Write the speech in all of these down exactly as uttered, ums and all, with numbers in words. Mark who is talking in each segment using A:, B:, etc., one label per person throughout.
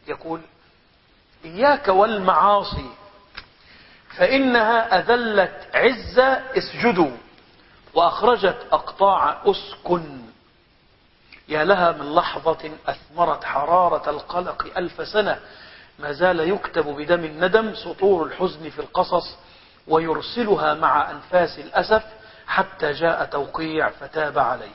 A: يقول إياك والمعاصي فإنها أذلت عزة اسجدوا وأخرجت أقطاع أسكن. يا لها من لحظة أثمرت حرارة القلق ألف سنة، ما زال يكتب بدم الندم سطور الحزن في القصص، ويرسلها مع أنفاس الأسف حتى جاء توقيع فتاب عليه.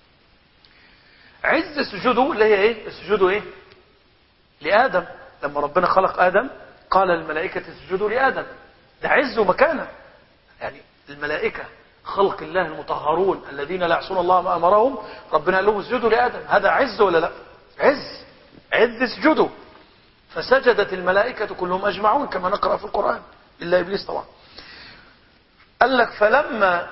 A: عز اسجدوا اللي هي ايه؟ اسجدوا ايه؟ لآدم. لما ربنا خلق آدم قال الملائكة اسجدوا لآدم، ده عز ومكانه. يعني الملائكة خلق الله المطهرون الذين لا يعصون الله ما أمرهم، ربنا قال لهم اسجدوا لآدم، هذا عز ولا لا؟ عز. عز اسجدوا. فسجدت الملائكة كلهم أجمعون كما نقرأ في القرآن إلا إبليس طبعا. قال لك فلما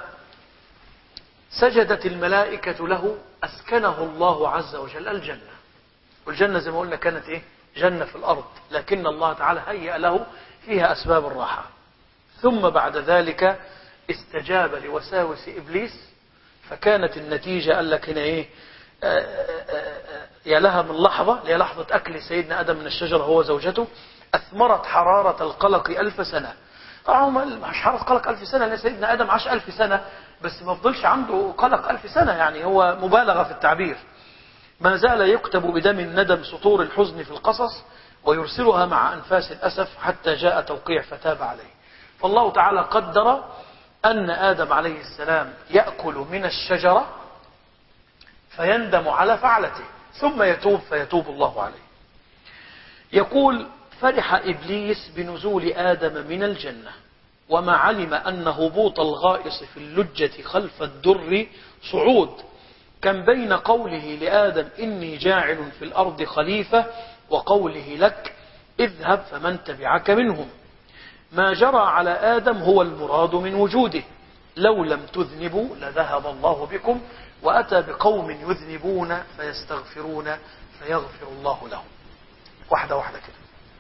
A: سجدت الملائكة له أسكنه الله عز وجل الجنة. والجنة زي ما قلنا كانت إيه؟ جنة في الأرض، لكن الله تعالى هيأ له فيها أسباب الراحة. ثم بعد ذلك استجاب لوساوس إبليس، فكانت النتيجة قال لك هنا إيه؟ آآ آآ يا لها من لحظة، يا لحظة أكل سيدنا آدم من الشجرة هو زوجته، أثمرت حرارة القلق ألف سنة. طبعا مش حرارة قلق ألف سنة، لأن سيدنا آدم عاش ألف سنة بس ما فضلش عنده قلق ألف سنة، يعني هو مبالغة في التعبير. ما زال يكتب بدم الندم سطور الحزن في القصص، ويرسلها مع أنفاس الأسف حتى جاء توقيع فتاب عليه. فالله تعالى قدر أن آدم عليه السلام يأكل من الشجرة فيندم على فعلته ثم يتوب فيتوب الله عليه. يقول فرح إبليس بنزول آدم من الجنة، وما علم أن هبوط الغائص في اللجة خلف الدر صعود، كان بين قوله لآدم إني جاعل في الأرض خليفة وقوله لك اذهب فمن تبعك منهم. ما جرى على آدم هو المراد من وجوده، لو لم تذنبوا لذهب الله بكم، وأتى بقوم يذنبون فيستغفرون فيغفر الله لهم. واحدة واحدة كده.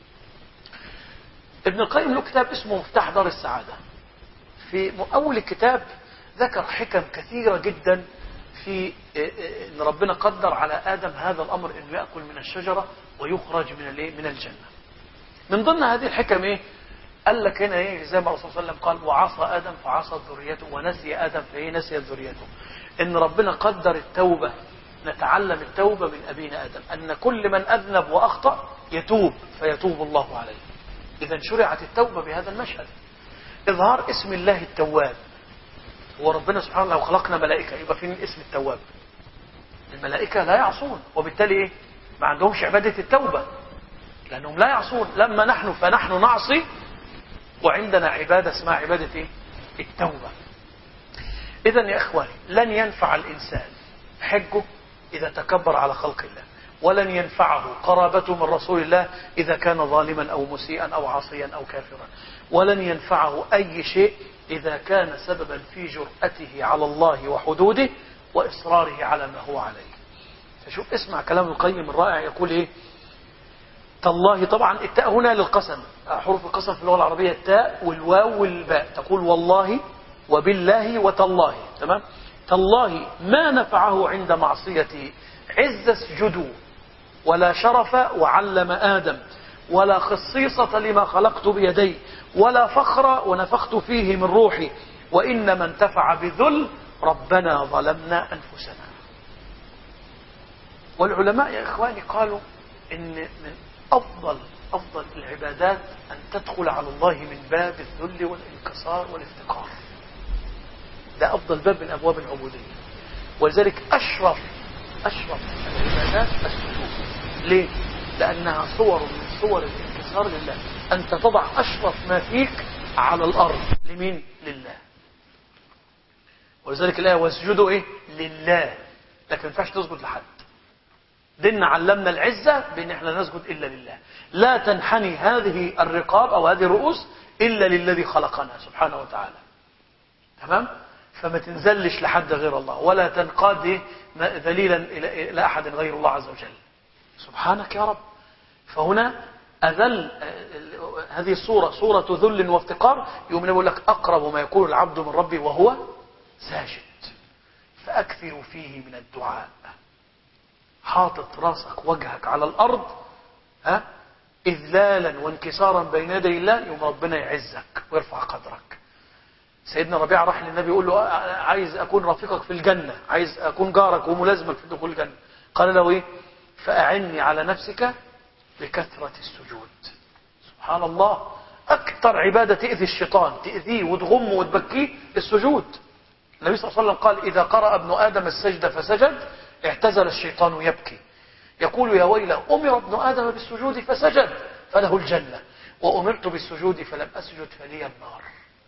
A: ابن القيم له كتاب اسمه مفتاح دار السعادة. في أول الكتاب ذكر حكم كثيرة جدا في ان ربنا قدر على آدم هذا الأمر انه يأكل من الشجرة ويخرج من من الجنة. من ضمن هذه الحكم ايه؟ قال لك هنا ايه؟ زي ما الرسول صلى الله عليه وسلم قال وعصى آدم فعصت ذريته ونسي آدم فايه نسيت ذريته. ان ربنا قدر التوبة، نتعلم التوبة من أبينا آدم، أن كل من أذنب وأخطأ يتوب فيتوب الله عليه. إذا شرعت التوبة بهذا المشهد. إظهار اسم الله التواب. وربنا سبحانه لو خلقنا ملائكة يبقى فين اسم التواب؟ الملائكة لا يعصون، وبالتالي إيه؟ ما عندهمش عبادة التوبة لأنهم لا يعصون. لما نحن فنحن نعصي، وعندنا عبادة اسمها عبادة إيه؟ التوبة. إذا يا إخواني لن ينفع الإنسان حجه إذا تكبر على خلق الله، ولن ينفعه قرابته من رسول الله إذا كان ظالما أو مسيئا أو عاصيا أو كافرا، ولن ينفعه أي شيء إذا كان سببا في جرأته على الله وحدوده وإصراره على ما هو عليه. فشوف اسمع كلام القيم الرائع، يقول إيه؟ تالله. طبعا التاء هنا للقسم، حروف القسم في اللغة العربية التاء والواو والباء، تقول والله وبالله وتالله. تمام؟ تالله ما نفعه عند معصيته عز اسجدوا، ولا شرف وعلم آدم، ولا خصيصة لما خلقت بيدي، ولا فخر ونفخت فيه من روحي، وإنما انتفع بذل ربنا ظلمنا أنفسنا. والعلماء يا إخواني قالوا إن من أفضل أفضل العبادات أن تدخل على الله من باب الذل والانكسار والافتقار. ده أفضل باب من أبواب العبودية، ولذلك أشرف أشرف العبادات السجود. ليه؟ لأنها صور من صور الانكسار لله. أنت تضع أشرف ما فيك على الأرض لمين؟ لله. ولذلك الآية واسجدوا إيه؟ لله. لكن ما ينفعش تسجد لحد. ديننا علمنا العزة بأن احنا نسجد إلا لله. لا تنحني هذه الرقاب أو هذه الرؤوس إلا للذي خلقنا سبحانه وتعالى. تمام؟ فما تنزلش لحد غير الله، ولا تنقاد ذليلا إلى أحد غير الله عز وجل. سبحانك يا رب. فهنا أذل هذه الصورة صورة ذل وافتقار. يوم يقول لك أقرب ما يكون العبد من ربي وهو ساجد، فأكثر فيه من الدعاء. حاطط راسك وجهك على الأرض، ها، إذلالا وانكسارا بين يدي الله، يوم ربنا يعزك ويرفع قدرك. سيدنا ربيعة راح للنبي يقول له عايز أكون رفيقك في الجنة، عايز أكون جارك وملازمك في دخول الجنة. قال له إيه؟ فأعني على نفسك بكثرة السجود. سبحان الله، أكثر عبادة تأذي الشيطان، تأذيه وتغمه وتبكيه السجود. النبي صلى الله عليه وسلم قال إذا قرأ ابن آدم السجدة فسجد اعتزل الشيطان يبكي، يقول يا ويله أمر ابن آدم بالسجود فسجد فله الجنة، وأمرت بالسجود فلم أسجد فلي النار.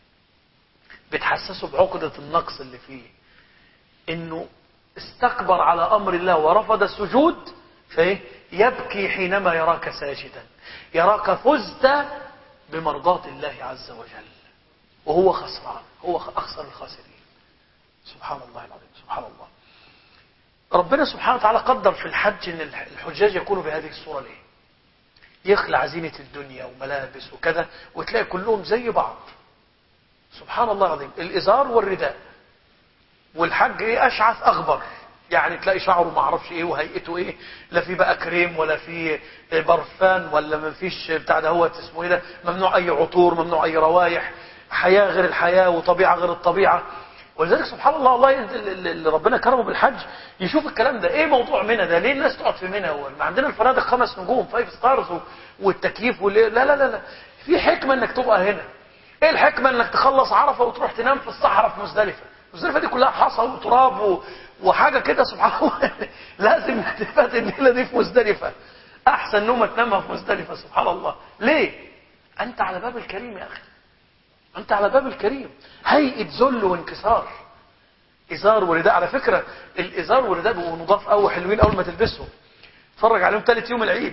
A: بتحسسه بعقدة النقص اللي فيه، إنه استكبر على أمر الله ورفض السجود، فإيه؟ يبكي حينما يراك ساجدا، يراك فزت بمرضاة الله عز وجل، وهو خسران، هو أخسر الخاسرين. سبحان الله العظيم، سبحان الله. ربنا سبحانه وتعالى قدر في الحج ان الحجاج يكونوا بهذه الصورة. ليه؟ يخلع زينة الدنيا وملابس وكذا، وتلاقي كلهم زي بعض. سبحان الله العظيم، الإزار والرداء. والحج ايه؟ أشعث أغبر، يعني تلاقي شعره ما اعرفش ايه وهيئته ايه، لا في بقى كريم ولا في برفان ولا ما فيش بتاع ده، هو اسمه ايه ده، ممنوع اي عطور، ممنوع اي روايح، حياة غير الحياة وطبيعة غير الطبيعة. ولذلك سبحان الله، الله اللي ربنا كرمه بالحج يشوف الكلام ده. ايه موضوع منى ده؟ ليه الناس تقعد في منى؟ ما عندنا الفنادق خمس نجوم فايف ستارز والتكييف واللي لا لا لا لا، في حكمة انك تبقى هنا. ايه الحكمة؟ انك تخلص عرفة وتروح تنام في الصحراء في مزدلفة. مزدلفة دي كلها حصى وتراب و... وحاجة كده سبحان الله. لازم تفات الليلة دي في مزدلفة، احسن نومة تنامها في مزدلفة. سبحان الله. ليه؟ انت على باب الكريم يا اخي، انت على باب الكريم. هيئة ذل وانكسار، ازار ورداء. على فكرة الازار والرداء بيبقوا نضاف قوي، حلوين اول ما تلبسهم، اتفرج عليهم ثالث يوم العيد.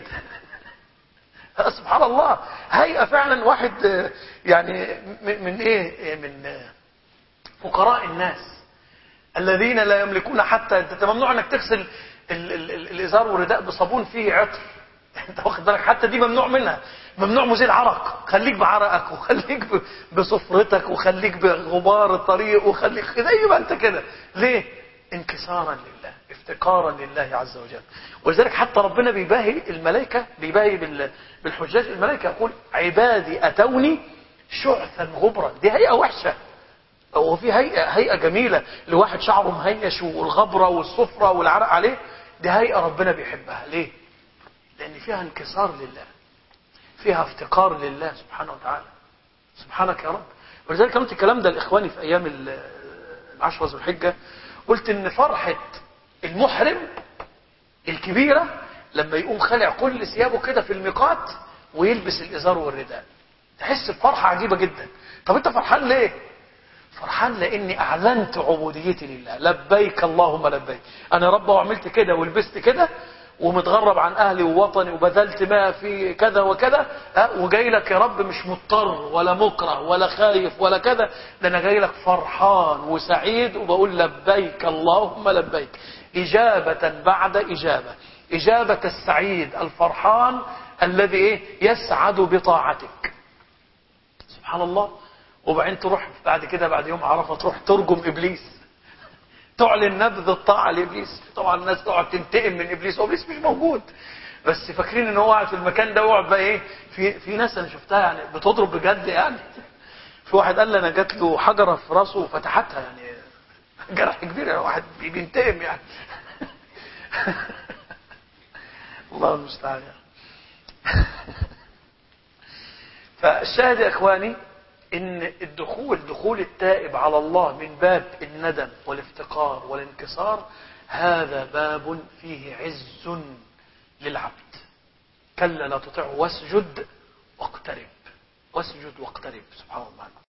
A: سبحان الله، هيئة فعلا واحد يعني من, من ايه، من فقراء الناس الذين لا يملكون حتى، انت ممنوع انك تغسل ال ال ال الازار والرداء بصابون فيه عطر. انت واخد بالك؟ حتى دي ممنوع منها، ممنوع مزيل عرق. خليك بعرقك وخليك بصفرتك وخليك بغبار الطريق وخليك زي ما انت كده. ليه؟ انكسارا لله، افتقارا لله عز وجل. ولذلك حتى ربنا بيباهي الملائكة، بيباهي بالحجاج. الملائكة يقول عبادي أتوني شعثا غبرا. دي هيئة وحشة، وفي هيئة هيئة جميلة لواحد شعره مهيش والغبرة والصفرة والعرق عليه. دي هيئة ربنا بيحبها. ليه؟ لأن فيها انكسار لله، فيها افتقار لله سبحانه وتعالى. سبحانك يا رب. ولذلك قلت الكلام ده لإخواني في أيام العشرة ذو الحجة، قلت إن فرحة المحرم الكبيرة لما يقوم خلع كل ثيابه كده في الميقات ويلبس الإزار والرداء، تحس بفرحة عجيبة جدا. طب أنت فرحان ليه؟ فرحان لاني اعلنت عبوديتي لله. لبيك اللهم لبيك، انا رب وعملت كده ولبست كده ومتغرب عن اهلي ووطني وبذلت ما في كذا وكذا، وجاي لك يا رب مش مضطر ولا مكره ولا خايف ولا كذا، ده انا جاي لك فرحان وسعيد وبقول لبيك اللهم لبيك، اجابة بعد اجابة، اجابة السعيد الفرحان الذي ايه يسعد بطاعتك. سبحان الله. وبعدين تروح بعد كده بعد يوم عرفة تروح ترجم إبليس، تعلن نبذ الطاعة لإبليس. طبعا الناس تقعد تنتقم من إبليس، وإبليس مش موجود، بس فاكرين إن هو قاعد في المكان ده وقعد بقى إيه. في في ناس أنا شفتها يعني بتضرب بجد يعني. في واحد قال لي أنا جات له حجرة في راسه وفتحتها، يعني جرح كبير، يعني واحد بينتقم يعني. الله المستعان. فالشاهد يا إخواني إن الدخول دخول التائب على الله من باب الندم والافتقار والانكسار، هذا باب فيه عز للعبد. كلا لا تطعه واسجد واقترب، واسجد واقترب. سبحان الله.